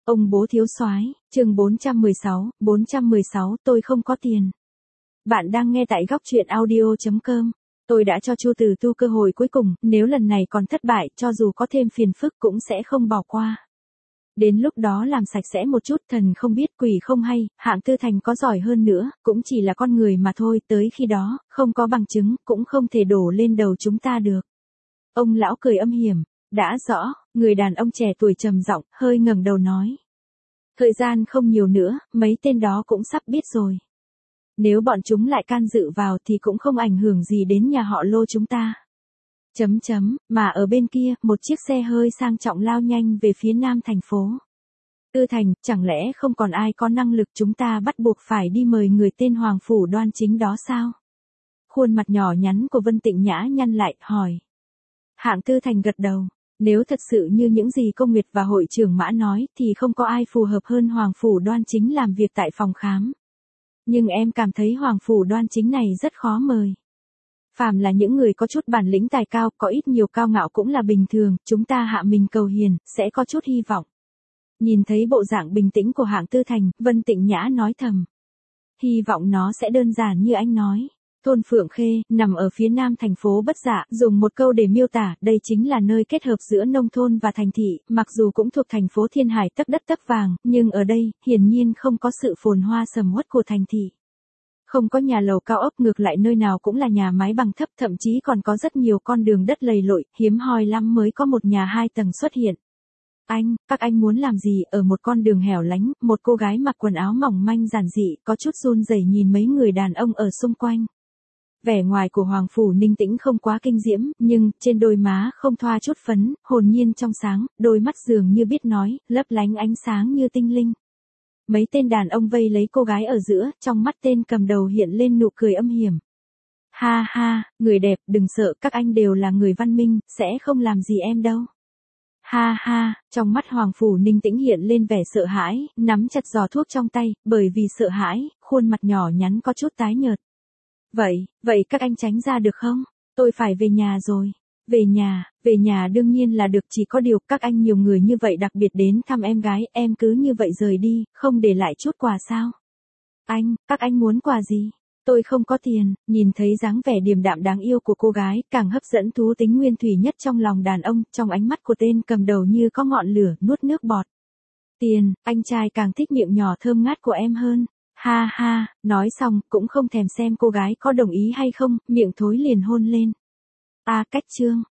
Ông bố thiếu soái, chương 416, tôi không có tiền. Bạn đang nghe tại góc truyện audio.com. Tôi đã cho Chu Từ Tu cơ hội cuối cùng, nếu lần này còn thất bại, cho dù có thêm phiền phức cũng sẽ không bỏ qua. Đến lúc đó làm sạch sẽ một chút, thần không biết quỷ không hay, Hạng Tư Thành có giỏi hơn nữa, cũng chỉ là con người mà thôi, tới khi đó, không có bằng chứng, cũng không thể đổ lên đầu chúng ta được. Ông lão cười âm hiểm, đã rõ, người đàn ông trẻ tuổi trầm giọng, hơi ngẩng đầu nói. Thời gian không nhiều nữa, mấy tên đó cũng sắp biết rồi. Nếu bọn chúng lại can dự vào thì cũng không ảnh hưởng gì đến nhà họ Lô chúng ta. Mà ở bên kia, một chiếc xe hơi sang trọng lao nhanh về phía nam thành phố. Tư Thành, chẳng lẽ không còn ai có năng lực, chúng ta bắt buộc phải đi mời người tên Hoàng Phủ Đoan Chính đó sao? Khuôn mặt nhỏ nhắn của Vân Tịnh Nhã nhăn lại, hỏi. Hạng Tư Thành gật đầu. Nếu thật sự như những gì Công Nguyệt và hội trưởng Mã nói thì không có ai phù hợp hơn Hoàng Phủ Đoan Chính làm việc tại phòng khám. Nhưng em cảm thấy Hoàng Phủ Đoan Chính này rất khó mời. Phàm là những người có chút bản lĩnh tài cao, có ít nhiều cao ngạo cũng là bình thường, chúng ta hạ mình cầu hiền, sẽ có chút hy vọng. Nhìn thấy bộ dạng bình tĩnh của Hạng Tư Thành, Vân Tịnh Nhã nói thầm. Hy vọng nó sẽ đơn giản như anh nói. Thôn Phượng Khê, nằm ở phía nam thành phố Bất Dạ, dùng một câu để miêu tả, đây chính là nơi kết hợp giữa nông thôn và thành thị, mặc dù cũng thuộc thành phố Thiên Hải tấc đất tấc vàng, nhưng ở đây, hiển nhiên không có sự phồn hoa sầm uất của thành thị. Không có nhà lầu cao ốc, ngược lại nơi nào cũng là nhà mái bằng thấp, thậm chí còn có rất nhiều con đường đất lầy lội, hiếm hoi lắm mới có một nhà 2 tầng xuất hiện. Các anh muốn làm gì? Ở một con đường hẻo lánh, một cô gái mặc quần áo mỏng manh giản dị, có chút run rẩy nhìn mấy người đàn ông ở xung quanh. Vẻ ngoài của Hoàng Phủ Ninh Tĩnh không quá kinh diễm, nhưng trên đôi má không thoa chút phấn, hồn nhiên trong sáng, đôi mắt dường như biết nói, lấp lánh ánh sáng như tinh linh. Mấy tên đàn ông vây lấy cô gái ở giữa, trong mắt tên cầm đầu hiện lên nụ cười âm hiểm. Ha ha, người đẹp, đừng sợ, các anh đều là người văn minh, sẽ không làm gì em đâu. Ha ha, trong mắt Hoàng Phủ Ninh Tĩnh hiện lên vẻ sợ hãi, nắm chặt giò thuốc trong tay, bởi vì sợ hãi, khuôn mặt nhỏ nhắn có chút tái nhợt. Vậy các anh tránh ra được không? Tôi phải về nhà rồi. Về nhà đương nhiên là được, chỉ có điều các anh nhiều người như vậy đặc biệt đến thăm em gái, em cứ như vậy rời đi, không để lại chút quà sao? Các anh muốn quà gì? Tôi không có tiền. Nhìn thấy dáng vẻ điềm đạm đáng yêu của cô gái, càng hấp dẫn thú tính nguyên thủy nhất trong lòng đàn ông, trong ánh mắt của tên cầm đầu như có ngọn lửa, nuốt nước bọt. Tiền, anh trai càng thích miệng nhỏ thơm ngát của em hơn. Ha ha, nói xong, cũng không thèm xem cô gái có đồng ý hay không, miệng thối liền hôn lên. Cách chương,